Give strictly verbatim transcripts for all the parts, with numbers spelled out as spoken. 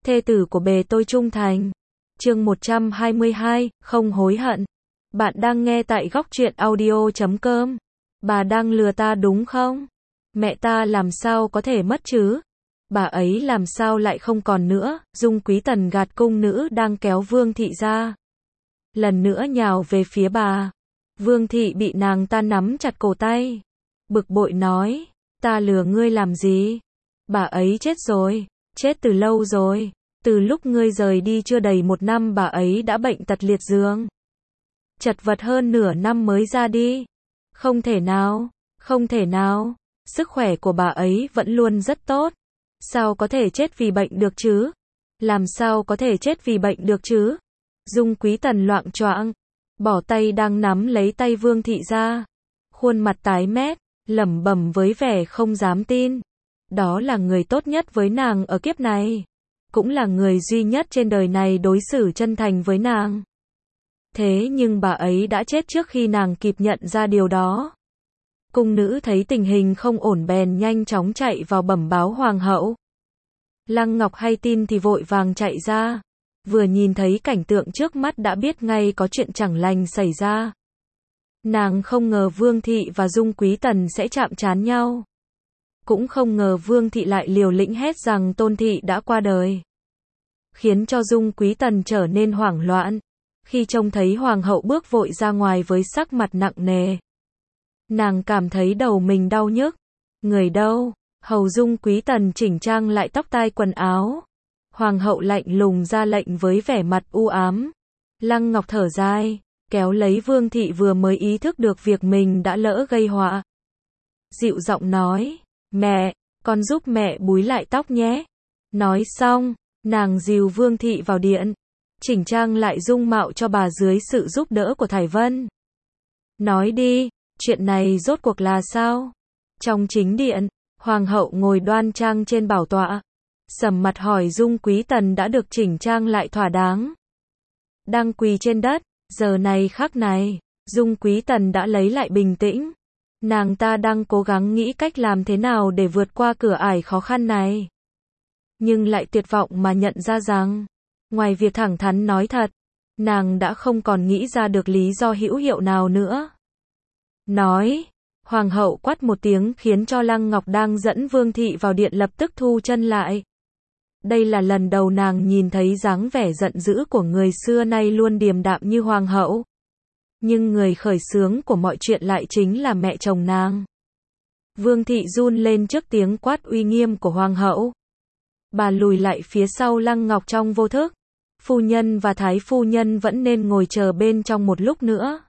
thê tử của bề tôi trung thành. Chương một trăm hai mươi hai, không hối hận. Bạn đang nghe tại góc truyện audio chấm com. Bà đang lừa ta đúng không? Mẹ ta làm sao có thể mất chứ? Bà ấy làm sao lại không còn nữa? Dung Quý Tần gạt cung nữ đang kéo Vương Thị ra. Lần nữa nhào về phía bà. Vương Thị bị nàng ta nắm chặt cổ tay. Bực bội nói, ta lừa ngươi làm gì? Bà ấy chết rồi, chết từ lâu rồi. Từ lúc ngươi rời đi chưa đầy một năm bà ấy đã bệnh tật liệt giường. Chật vật hơn nửa năm mới ra đi. Không thể nào, không thể nào, sức khỏe của bà ấy vẫn luôn rất tốt. Sao có thể chết vì bệnh được chứ? Làm sao có thể chết vì bệnh được chứ? Dung Quý Tần loạng choạng, bỏ tay đang nắm lấy tay Vương Thị ra. Khuôn mặt tái mét, lẩm bẩm với vẻ không dám tin. Đó là người tốt nhất với nàng ở kiếp này. Cũng là người duy nhất trên đời này đối xử chân thành với nàng. Thế nhưng bà ấy đã chết trước khi nàng kịp nhận ra điều đó. Cung nữ thấy tình hình không ổn bèn nhanh chóng chạy vào bẩm báo hoàng hậu. Lăng Ngọc hay tin thì vội vàng chạy ra. Vừa nhìn thấy cảnh tượng trước mắt đã biết ngay có chuyện chẳng lành xảy ra. Nàng không ngờ Vương Thị và Dung Quý Tần sẽ chạm trán nhau. Cũng không ngờ Vương Thị lại liều lĩnh hét rằng Tôn Thị đã qua đời. Khiến cho Dung Quý Tần trở nên hoảng loạn. Khi trông thấy hoàng hậu bước vội ra ngoài với sắc mặt nặng nề. Nàng cảm thấy đầu mình đau nhức. Người đâu? Hầu Dung Quý Tần chỉnh trang lại tóc tai quần áo. Hoàng hậu lạnh lùng ra lệnh với vẻ mặt u ám. Lăng Ngọc thở dài, kéo lấy Vương Thị vừa mới ý thức được việc mình đã lỡ gây họa. Dịu giọng nói, mẹ, con giúp mẹ búi lại tóc nhé. Nói xong, nàng dìu Vương Thị vào điện, chỉnh trang lại dung mạo cho bà dưới sự giúp đỡ của Thải Vân. Nói đi, chuyện này rốt cuộc là sao? Trong chính điện, hoàng hậu ngồi đoan trang trên bảo tọa. Sầm mặt hỏi Dung Quý Tần đã được chỉnh trang lại thỏa đáng. Đang quỳ trên đất, giờ này khắc này, Dung Quý Tần đã lấy lại bình tĩnh. Nàng ta đang cố gắng nghĩ cách làm thế nào để vượt qua cửa ải khó khăn này. Nhưng lại tuyệt vọng mà nhận ra rằng, ngoài việc thẳng thắn nói thật, nàng đã không còn nghĩ ra được lý do hữu hiệu nào nữa. Nói, hoàng hậu quát một tiếng khiến cho Lăng Ngọc đang dẫn Vương Thị vào điện lập tức thu chân lại. Đây là lần đầu nàng nhìn thấy dáng vẻ giận dữ của người xưa nay luôn điềm đạm như hoàng hậu. Nhưng người khởi xướng của mọi chuyện lại chính là mẹ chồng nàng. Vương Thị run lên trước tiếng quát uy nghiêm của hoàng hậu. Bà lùi lại phía sau Lăng Ngọc trong vô thức. Phu nhân và thái phu nhân vẫn nên ngồi chờ bên trong một lúc nữa.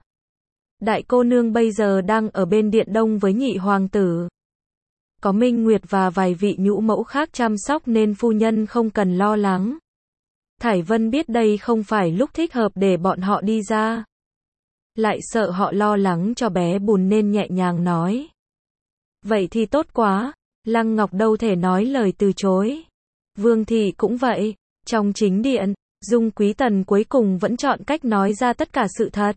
Đại cô nương bây giờ đang ở bên điện đông với nhị hoàng tử. Có Minh Nguyệt và vài vị nhũ mẫu khác chăm sóc nên phu nhân không cần lo lắng. Thải Vân biết đây không phải lúc thích hợp để bọn họ đi ra. Lại sợ họ lo lắng cho bé Bùn nên nhẹ nhàng nói. Vậy thì tốt quá, Lăng Ngọc đâu thể nói lời từ chối. Vương Thị cũng vậy, trong chính điện, Dung Quý Tần cuối cùng vẫn chọn cách nói ra tất cả sự thật.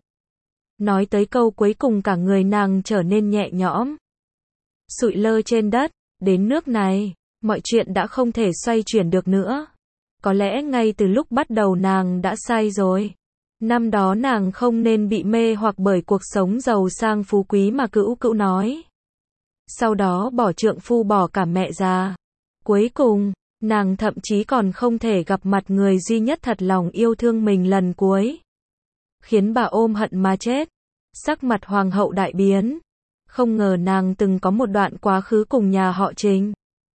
Nói tới câu cuối cùng cả người nàng trở nên nhẹ nhõm. Sụi lơ trên đất, đến nước này, mọi chuyện đã không thể xoay chuyển được nữa. Có lẽ ngay từ lúc bắt đầu nàng đã sai rồi. Năm đó nàng không nên bị mê hoặc bởi cuộc sống giàu sang phú quý mà cữu cữu nói. Sau đó bỏ trượng phu bỏ cả mẹ già. Cuối cùng, nàng thậm chí còn không thể gặp mặt người duy nhất thật lòng yêu thương mình lần cuối. Khiến bà ôm hận mà chết. Sắc mặt hoàng hậu đại biến. Không ngờ nàng từng có một đoạn quá khứ cùng nhà họ Trình.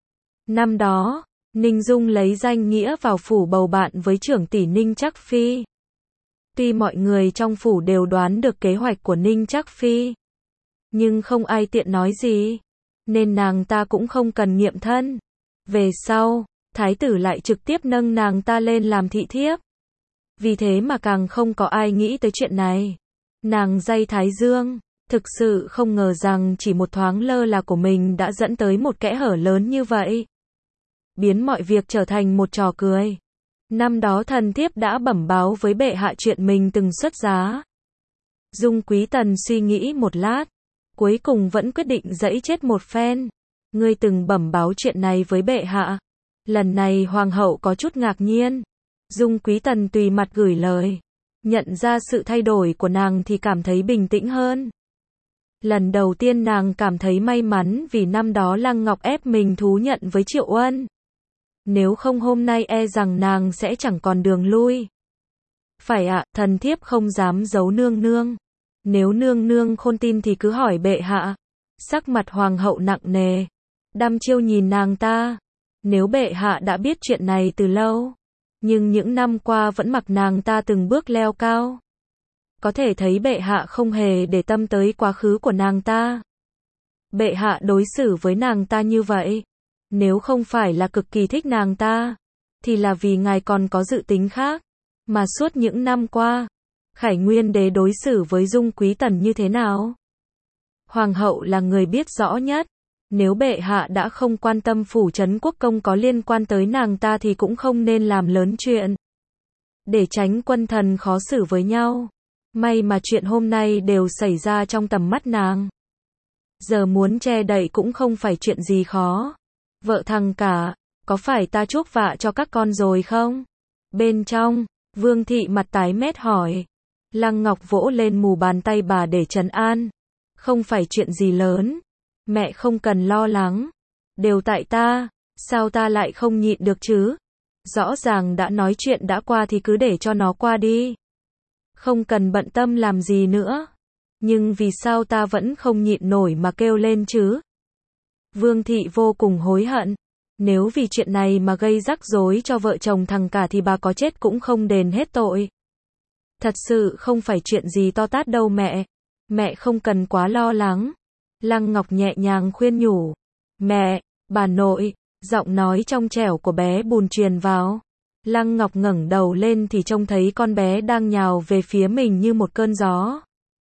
Năm đó, Ninh Dung lấy danh nghĩa vào phủ bầu bạn với trưởng tỷ Ninh Trắc Phi. Tuy mọi người trong phủ đều đoán được kế hoạch của Ninh Trắc Phi, nhưng không ai tiện nói gì, nên nàng ta cũng không cần nghiệm thân. Về sau, thái tử lại trực tiếp nâng nàng ta lên làm thị thiếp. Vì thế mà càng không có ai nghĩ tới chuyện này. Nàng day Thái Dương, thực sự không ngờ rằng chỉ một thoáng lơ là của mình đã dẫn tới một kẽ hở lớn như vậy. Biến mọi việc trở thành một trò cười. Năm đó thần thiếp đã bẩm báo với bệ hạ chuyện mình từng xuất giá. Dung Quý Tần suy nghĩ một lát, cuối cùng vẫn quyết định giãy chết một phen. Ngươi từng bẩm báo chuyện này với bệ hạ. Lần này hoàng hậu có chút ngạc nhiên. Dung Quý Tần tùy mặt gửi lời. Nhận ra sự thay đổi của nàng thì cảm thấy bình tĩnh hơn. Lần đầu tiên nàng cảm thấy may mắn vì năm đó Lăng Ngọc ép mình thú nhận với Triệu Uân. Nếu không hôm nay e rằng nàng sẽ chẳng còn đường lui. Phải ạ, thần thiếp không dám giấu nương nương. Nếu nương nương không tin thì cứ hỏi bệ hạ. Sắc mặt hoàng hậu nặng nề. Đăm chiêu nhìn nàng ta. Nếu bệ hạ đã biết chuyện này từ lâu, nhưng những năm qua vẫn mặc nàng ta từng bước leo cao. Có thể thấy bệ hạ không hề để tâm tới quá khứ của nàng ta. Bệ hạ đối xử với nàng ta như vậy, nếu không phải là cực kỳ thích nàng ta, thì là vì ngài còn có dự tính khác. Mà suốt những năm qua, Khải Nguyên đế đối xử với Dung Quý Tần như thế nào? Hoàng hậu là người biết rõ nhất. Nếu bệ hạ đã không quan tâm phủ trấn quốc công có liên quan tới nàng ta thì cũng không nên làm lớn chuyện. Để tránh quân thần khó xử với nhau. May mà chuyện hôm nay đều xảy ra trong tầm mắt nàng. Giờ muốn che đậy cũng không phải chuyện gì khó. Vợ thằng cả, có phải ta chuốc vạ cho các con rồi không? Bên trong, Vương thị mặt tái mét hỏi. Lăng Ngọc vỗ lên mù bàn tay bà để trấn an. Không phải chuyện gì lớn. Mẹ không cần lo lắng. Đều tại ta. Sao ta lại không nhịn được chứ? Rõ ràng đã nói chuyện đã qua thì cứ để cho nó qua đi. Không cần bận tâm làm gì nữa. Nhưng vì sao ta vẫn không nhịn nổi mà kêu lên chứ? Vương thị vô cùng hối hận. Nếu vì chuyện này mà gây rắc rối cho vợ chồng thằng cả thì bà có chết cũng không đền hết tội. Thật sự không phải chuyện gì to tát đâu mẹ. Mẹ không cần quá lo lắng. Lăng Ngọc nhẹ nhàng khuyên nhủ. Mẹ, bà nội, giọng nói trong trẻo của bé Bùn truyền vào. Lăng Ngọc ngẩng đầu lên thì trông thấy con bé đang nhào về phía mình như một cơn gió.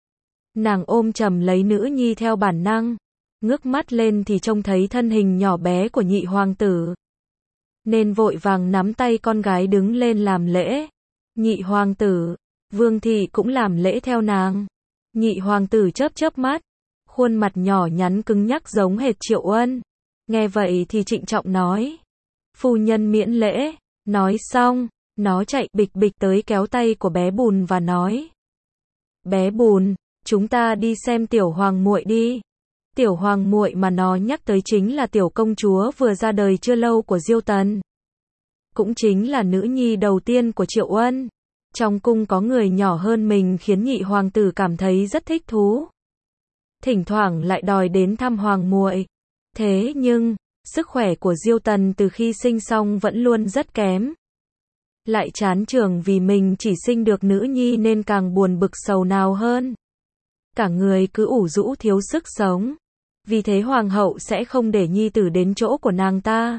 Nàng ôm chầm lấy nữ nhi theo bản năng. Ngước mắt lên thì trông thấy thân hình nhỏ bé của nhị hoàng tử. Nên vội vàng nắm tay con gái đứng lên làm lễ. Nhị hoàng tử, Vương thị cũng làm lễ theo nàng. Nhị hoàng tử chớp chớp mắt. Khuôn mặt nhỏ nhắn cứng nhắc giống hệt Triệu Uân. Nghe vậy thì trịnh trọng nói. Phu nhân miễn lễ. Nói xong, nó chạy bịch bịch tới kéo tay của bé Bùn và nói. Bé Bùn, chúng ta đi xem tiểu hoàng muội đi. Tiểu hoàng muội mà nó nhắc tới chính là tiểu công chúa vừa ra đời chưa lâu của Diêu Tần. Cũng chính là nữ nhi đầu tiên của Triệu Uân. Trong cung có người nhỏ hơn mình khiến nhị hoàng tử cảm thấy rất thích thú. Thỉnh thoảng lại đòi đến thăm hoàng muội. Thế nhưng, sức khỏe của Diêu Tần từ khi sinh xong vẫn luôn rất kém. Lại chán trường vì mình chỉ sinh được nữ nhi nên càng buồn bực sầu nào hơn. Cả người cứ ủ rũ thiếu sức sống. Vì thế hoàng hậu sẽ không để nhi tử đến chỗ của nàng ta.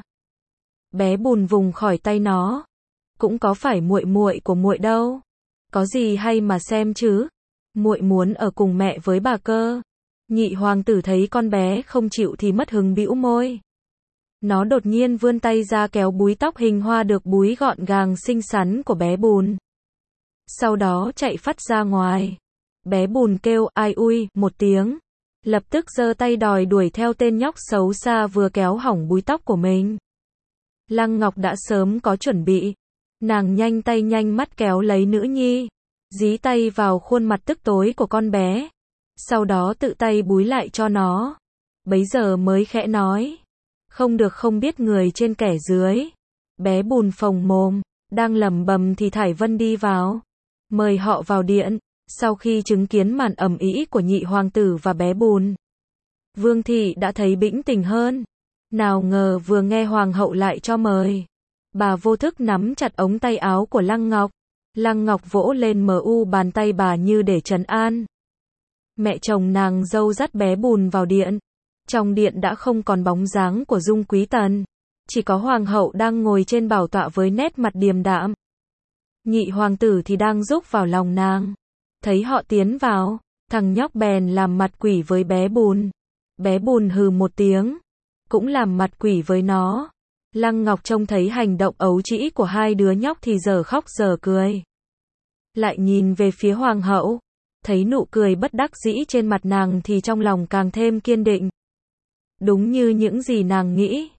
Bé Bùn vùng khỏi tay nó. Cũng có phải muội muội của muội đâu. Có gì hay mà xem chứ. Muội muốn ở cùng mẹ với bà cơ. Nhị hoàng tử thấy con bé không chịu thì mất hứng bĩu môi. Nó đột nhiên vươn tay ra kéo búi tóc hình hoa được búi gọn gàng xinh xắn của bé Bùn. Sau đó chạy phắt ra ngoài. Bé Bùn kêu ai ui một tiếng. Lập tức giơ tay đòi đuổi theo tên nhóc xấu xa vừa kéo hỏng búi tóc của mình. Lăng Ngọc đã sớm có chuẩn bị. Nàng nhanh tay nhanh mắt kéo lấy nữ nhi. Dí tay vào khuôn mặt tức tối của con bé. Sau đó tự tay búi lại cho nó. Bấy giờ mới khẽ nói. Không được không biết người trên kẻ dưới. Bé Bùn phồng mồm. Đang lẩm bẩm thì Thải Vân đi vào. Mời họ vào điện. Sau khi chứng kiến màn ầm ĩ của nhị hoàng tử và bé Bùn, Vương thị đã thấy bĩnh tỉnh hơn. Nào ngờ vừa nghe hoàng hậu lại cho mời. Bà vô thức nắm chặt ống tay áo của Lăng Ngọc. Lăng Ngọc vỗ lên mờ u bàn tay bà như để trấn an. Mẹ chồng nàng dâu dắt bé Bùn vào điện. Trong điện đã không còn bóng dáng của Dung Quý Tần. Chỉ có hoàng hậu đang ngồi trên bảo tọa với nét mặt điềm đạm. Nhị hoàng tử thì đang rúc vào lòng nàng. Thấy họ tiến vào, thằng nhóc bèn làm mặt quỷ với bé Bùn. Bé Bùn hừ một tiếng, cũng làm mặt quỷ với nó. Lăng Ngọc trông thấy hành động ấu trĩ của hai đứa nhóc thì giờ khóc giờ cười. Lại nhìn về phía hoàng hậu, thấy nụ cười bất đắc dĩ trên mặt nàng thì trong lòng càng thêm kiên định. Đúng như những gì nàng nghĩ.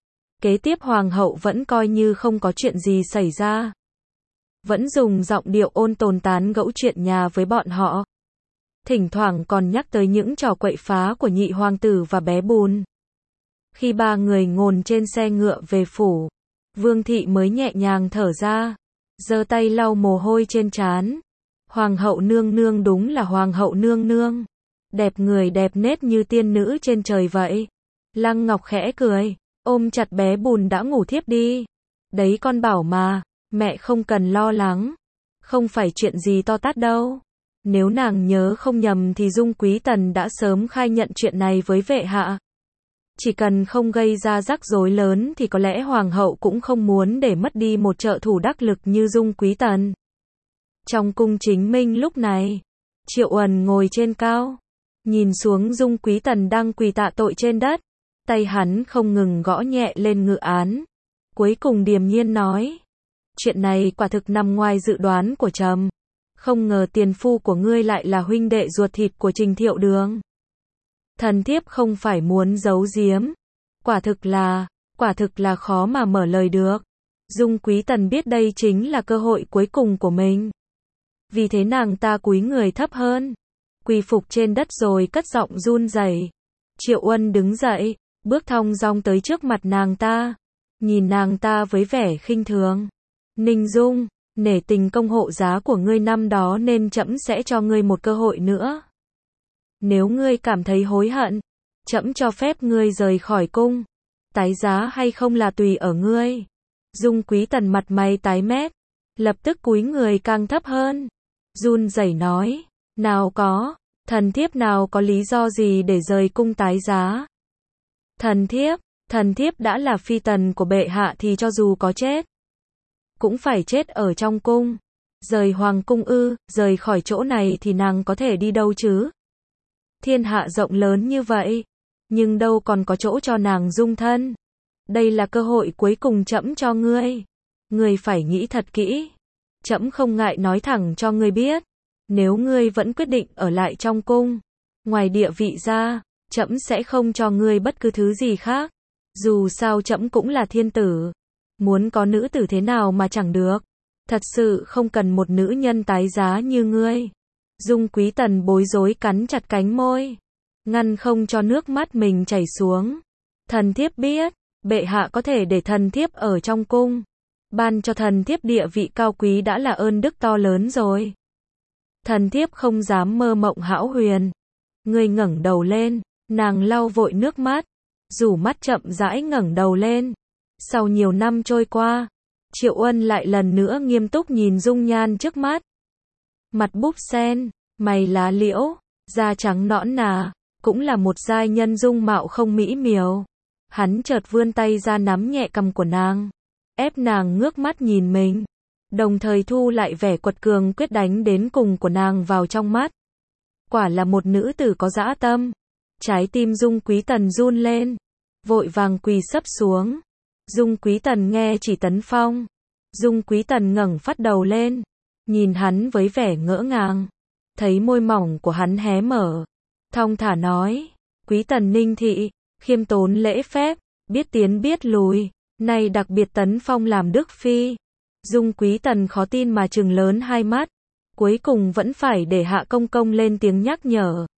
Kế tiếp hoàng hậu vẫn coi như không có chuyện gì xảy ra. Vẫn dùng giọng điệu ôn tồn tán gẫu chuyện nhà với bọn họ. Thỉnh thoảng còn nhắc tới những trò quậy phá của nhị hoàng tử và bé Bùn. Khi ba người ngồi trên xe ngựa về phủ, Vương thị mới nhẹ nhàng thở ra, giơ tay lau mồ hôi trên trán. Hoàng hậu nương nương đúng là hoàng hậu nương nương. Đẹp người đẹp nết như tiên nữ trên trời vậy. Lăng Ngọc khẽ cười, ôm chặt bé Bùn đã ngủ thiếp đi. Đấy con bảo mà, mẹ không cần lo lắng. Không phải chuyện gì to tát đâu. Nếu nàng nhớ không nhầm thì Dung Quý Tần đã sớm khai nhận chuyện này với vệ hạ. Chỉ cần không gây ra rắc rối lớn thì có lẽ hoàng hậu cũng không muốn để mất đi một trợ thủ đắc lực như Dung Quý Tần. Trong cung chính minh lúc này, Triệu Uẩn ngồi trên cao, nhìn xuống Dung Quý Tần đang quỳ tạ tội trên đất, tay hắn không ngừng gõ nhẹ lên ngự án. Cuối cùng điềm nhiên nói, chuyện này quả thực nằm ngoài dự đoán của trẫm. Không ngờ tiền phu của ngươi lại là huynh đệ ruột thịt của Trình Thiệu Đường. Thần thiếp không phải muốn giấu giếm. Quả thực là, quả thực là khó mà mở lời được. Dung Quý Tần biết đây chính là cơ hội cuối cùng của mình. Vì thế nàng ta cúi người thấp hơn, quỳ phục trên đất rồi cất giọng run rẩy. Triệu Uân đứng dậy, bước thong dong tới trước mặt nàng ta, nhìn nàng ta với vẻ khinh thường. Ninh Dung, nể tình công hộ giá của ngươi năm đó nên trẫm sẽ cho ngươi một cơ hội nữa. Nếu ngươi cảm thấy hối hận, trẫm cho phép ngươi rời khỏi cung. Tái giá hay không là tùy ở ngươi. Dung Quý Tần mặt mày tái mét, lập tức cúi người càng thấp hơn, run rẩy nói, nào có, thần thiếp nào có lý do gì để rời cung tái giá. Thần thiếp, thần thiếp đã là phi tần của bệ hạ thì cho dù có chết, cũng phải chết ở trong cung. Rời hoàng cung ư, rời khỏi chỗ này thì nàng có thể đi đâu chứ? Thiên hạ rộng lớn như vậy, nhưng đâu còn có chỗ cho nàng dung thân. Đây là cơ hội cuối cùng trẫm cho ngươi. Ngươi phải nghĩ thật kỹ. Trẫm không ngại nói thẳng cho ngươi biết. Nếu ngươi vẫn quyết định ở lại trong cung, ngoài địa vị ra, trẫm sẽ không cho ngươi bất cứ thứ gì khác. Dù sao trẫm cũng là thiên tử. Muốn có nữ tử thế nào mà chẳng được. Thật sự không cần một nữ nhân tái giá như ngươi. Dung Quý Tần bối rối cắn chặt cánh môi, ngăn không cho nước mắt mình chảy xuống. Thần thiếp biết, bệ hạ có thể để thần thiếp ở trong cung, ban cho thần thiếp địa vị cao quý đã là ơn đức to lớn rồi. Thần thiếp không dám mơ mộng hão huyền. Ngươi ngẩng đầu lên, nàng lau vội nước mắt, rủ mắt chậm rãi ngẩng đầu lên. Sau nhiều năm trôi qua, Triệu Uân lại lần nữa nghiêm túc nhìn dung nhan trước mắt. Mặt búp sen, mày lá liễu, da trắng nõn nà, cũng là một giai nhân dung mạo không mỹ miều. Hắn chợt vươn tay ra nắm nhẹ cằm của nàng, ép nàng ngước mắt nhìn mình, đồng thời thu lại vẻ quật cường quyết đánh đến cùng của nàng vào trong mắt. Quả là một nữ tử có dã tâm. Trái tim Dung Quý Tần run lên, vội vàng quỳ sấp xuống. Dung Quý Tần nghe chỉ tấn phong. Dung Quý Tần ngẩng phát đầu lên, nhìn hắn với vẻ ngỡ ngàng, thấy môi mỏng của hắn hé mở, thong thả nói, Quý Tần Ninh thị, khiêm tốn lễ phép, biết tiến biết lùi, nay đặc biệt tấn phong làm Đức Phi. Dung Quý Tần khó tin mà trừng lớn hai mắt, cuối cùng vẫn phải để Hạ Công Công lên tiếng nhắc nhở.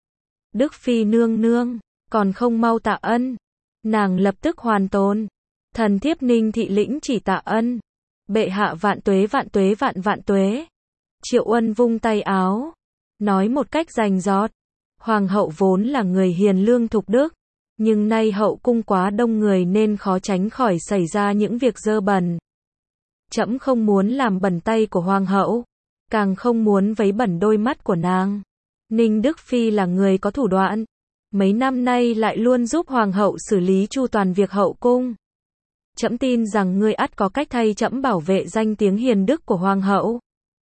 Đức Phi nương nương, còn không mau tạ ân. Nàng lập tức hoàn tôn, thần thiếp Ninh thị lĩnh chỉ tạ ân. Bệ hạ vạn tuế vạn tuế vạn vạn tuế. Triệu Uân vung tay áo, nói một cách rành rọt, hoàng hậu vốn là người hiền lương thục đức, nhưng nay hậu cung quá đông người nên khó tránh khỏi xảy ra những việc dơ bẩn. Trẫm không muốn làm bẩn tay của hoàng hậu, càng không muốn vấy bẩn đôi mắt của nàng. Ninh Đức Phi là người có thủ đoạn, mấy năm nay lại luôn giúp hoàng hậu xử lý chu toàn việc hậu cung. Trẫm tin rằng ngươi ắt có cách thay trẫm bảo vệ danh tiếng hiền đức của hoàng hậu.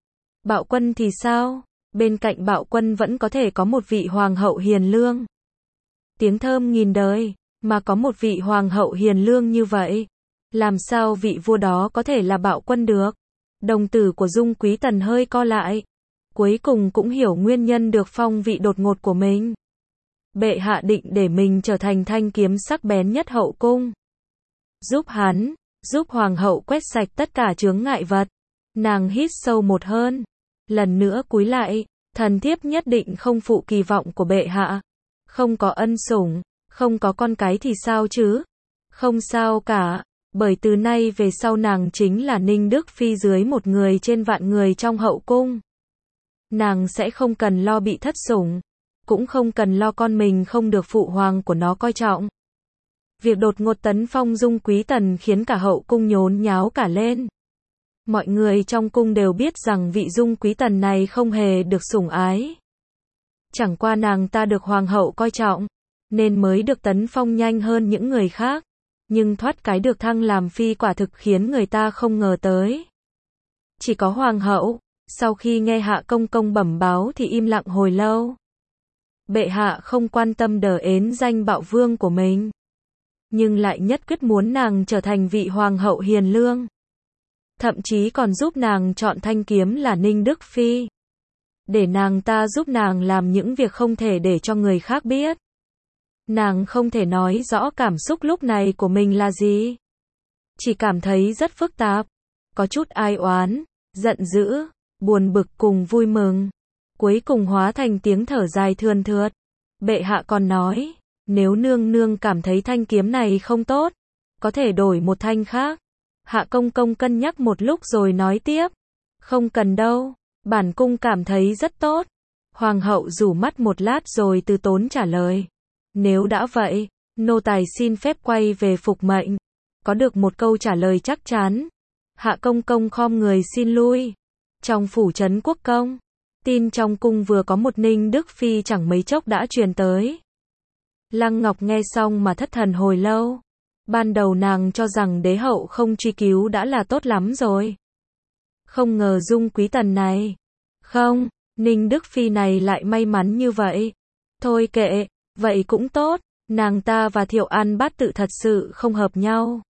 Bạo Quân thì sao? Bên cạnh Bạo Quân vẫn có thể có một vị hoàng hậu hiền lương. Tiếng thơm nghìn đời, mà có một vị hoàng hậu hiền lương như vậy, làm sao vị vua đó có thể là Bạo Quân được? Đồng tử của Dung Quý Tần hơi co lại, cuối cùng cũng hiểu nguyên nhân được phong vị đột ngột của mình. Bệ hạ định để mình trở thành thanh kiếm sắc bén nhất hậu cung. giúp hắn, giúp hoàng hậu quét sạch tất cả chướng ngại vật. Nàng hít sâu một hơn, lần nữa cúi lại, thần thiếp nhất định không phụ kỳ vọng của bệ hạ. Không có ân sủng, không có con cái thì sao chứ? Không sao cả, bởi từ nay về sau nàng chính là Ninh Đức Phi dưới một người trên vạn người trong hậu cung. Nàng sẽ không cần lo bị thất sủng, cũng không cần lo con mình không được phụ hoàng của nó coi trọng. Việc đột ngột tấn phong Dung Quý Tần khiến cả hậu cung nhốn nháo cả lên. Mọi người trong cung đều biết rằng vị Dung Quý Tần này không hề được sủng ái. Chẳng qua nàng ta được hoàng hậu coi trọng, nên mới được tấn phong nhanh hơn những người khác. Nhưng thoát cái được thăng làm phi quả thực khiến người ta không ngờ tới. Chỉ có hoàng hậu, sau khi nghe Hạ Công Công bẩm báo thì im lặng hồi lâu. Bệ hạ không quan tâm đờ ến danh bạo vương của mình, nhưng lại nhất quyết muốn nàng trở thành vị hoàng hậu hiền lương. Thậm chí còn giúp nàng chọn thanh kiếm là Ninh Đức Phi, để nàng ta giúp nàng làm những việc không thể để cho người khác biết. Nàng không thể nói rõ cảm xúc lúc này của mình là gì. Chỉ cảm thấy rất phức tạp, có chút ai oán, giận dữ, buồn bực cùng vui mừng. Cuối cùng hóa thành tiếng thở dài thườn thượt. Bệ hạ còn nói, nếu nương nương cảm thấy thanh kiếm này không tốt, có thể đổi một thanh khác. Hạ Công Công cân nhắc một lúc rồi nói tiếp, không cần đâu, bản cung cảm thấy rất tốt. Hoàng hậu rủ mắt một lát rồi từ tốn trả lời, nếu đã vậy, nô tài xin phép quay về phục mệnh. Có được một câu trả lời chắc chắn, Hạ Công Công khom người xin lui. Trong phủ trấn quốc công, tin trong cung vừa có một Ninh Đức Phi chẳng mấy chốc đã truyền tới. Lăng Ngọc nghe xong mà thất thần hồi lâu. Ban đầu nàng cho rằng đế hậu không truy cứu đã là tốt lắm rồi. Không ngờ Dung Quý Tần này, không, Ninh Đức Phi này lại may mắn như vậy. Thôi kệ, vậy cũng tốt, nàng ta và Thiệu An Bát Tự thật sự không hợp nhau.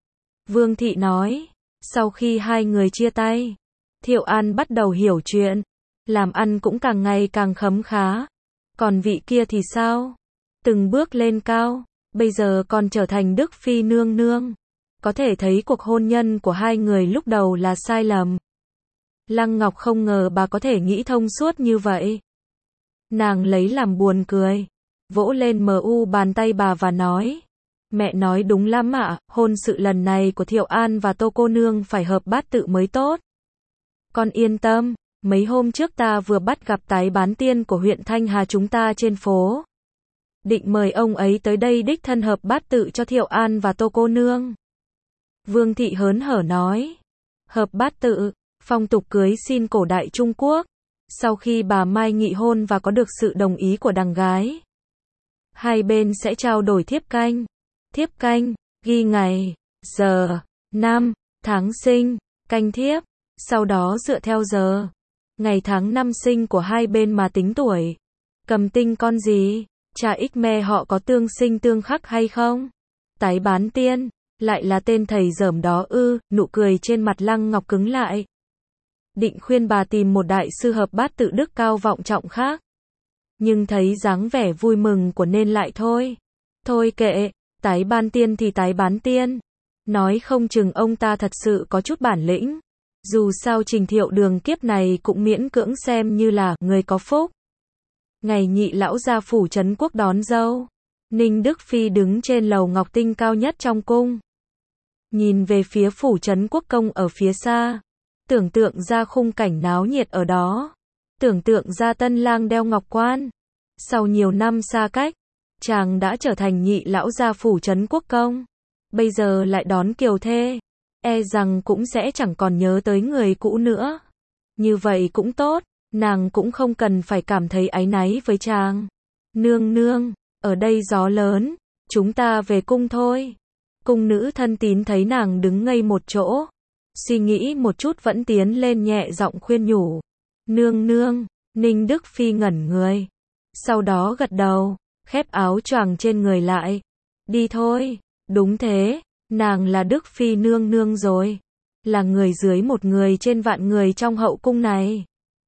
Vương Thị nói, sau khi hai người chia tay, Thiệu An bắt đầu hiểu chuyện, làm ăn cũng càng ngày càng khấm khá. Còn vị kia thì sao? Từng bước lên cao, bây giờ còn trở thành Đức Phi nương nương. Có thể thấy cuộc hôn nhân của hai người lúc đầu là sai lầm. Lăng Ngọc không ngờ bà có thể nghĩ thông suốt như vậy. Nàng lấy làm buồn cười, vỗ lên mờ u bàn tay bà và nói, mẹ nói đúng lắm ạ, hôn sự lần này của Thiệu An và Tô cô nương phải hợp bát tự mới tốt. Con yên tâm, mấy hôm trước ta vừa bắt gặp tái bán tiên của huyện Thanh Hà chúng ta trên phố. Định mời ông ấy tới đây đích thân hợp bát tự cho Thiệu An và Tô cô nương. Vương Thị hớn hở nói, hợp bát tự, phong tục cưới xin cổ đại Trung Quốc. Sau khi bà Mai nghị hôn và có được sự đồng ý của đằng gái, hai bên sẽ trao đổi thiếp canh. Thiếp canh, ghi ngày, giờ, năm, tháng sinh, canh thiếp. Sau đó dựa theo giờ, ngày tháng năm sinh của hai bên mà tính tuổi. Cầm tinh con gì? Cha ích me họ có tương sinh tương khắc hay không? Tái bán tiên, lại là tên thầy dởm đó ư? Nụ cười trên mặt Lăng Ngọc cứng lại. Định khuyên bà tìm một đại sư hợp bát tự đức cao vọng trọng khác. Nhưng thấy dáng vẻ vui mừng của nên lại thôi. Thôi kệ, tái bán tiên thì tái bán tiên. Nói không chừng ông ta thật sự có chút bản lĩnh. Dù sao Trình Thiệu Đường kiếp này cũng miễn cưỡng xem như là người có phúc. Ngày nhị lão gia phủ trấn quốc đón dâu, Ninh Đức Phi đứng trên lầu ngọc tinh cao nhất trong cung. Nhìn về phía phủ trấn quốc công ở phía xa, tưởng tượng ra khung cảnh náo nhiệt ở đó. Tưởng tượng ra tân lang đeo ngọc quan. Sau nhiều năm xa cách, chàng đã trở thành nhị lão gia phủ trấn quốc công. Bây giờ lại đón kiều thê. E rằng cũng sẽ chẳng còn nhớ tới người cũ nữa. Như vậy cũng tốt, nàng cũng không cần phải cảm thấy áy náy với chàng. Nương nương, ở đây gió lớn, chúng ta về cung thôi. Cung nữ thân tín thấy nàng đứng ngây một chỗ, suy nghĩ một chút vẫn tiến lên nhẹ giọng khuyên nhủ. Nương nương, Ninh Đức Phi ngẩn người. Sau đó gật đầu, khép áo choàng trên người lại. Đi thôi, đúng thế. Nàng là Đức Phi nương nương rồi, là người dưới một người trên vạn người trong hậu cung này.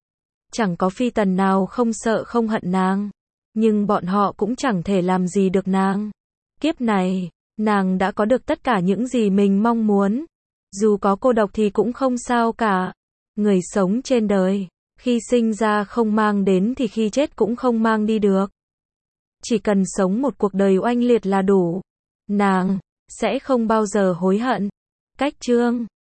Chẳng có phi tần nào không sợ không hận nàng, nhưng bọn họ cũng chẳng thể làm gì được nàng. Kiếp này, Nàng đã có được tất cả những gì mình mong muốn. Dù có cô độc thì cũng không sao cả. Người sống trên đời, khi sinh ra không mang đến thì khi chết cũng không mang đi được. Chỉ cần sống một cuộc đời oanh liệt là đủ. Nàng sẽ không bao giờ hối hận. Cách chương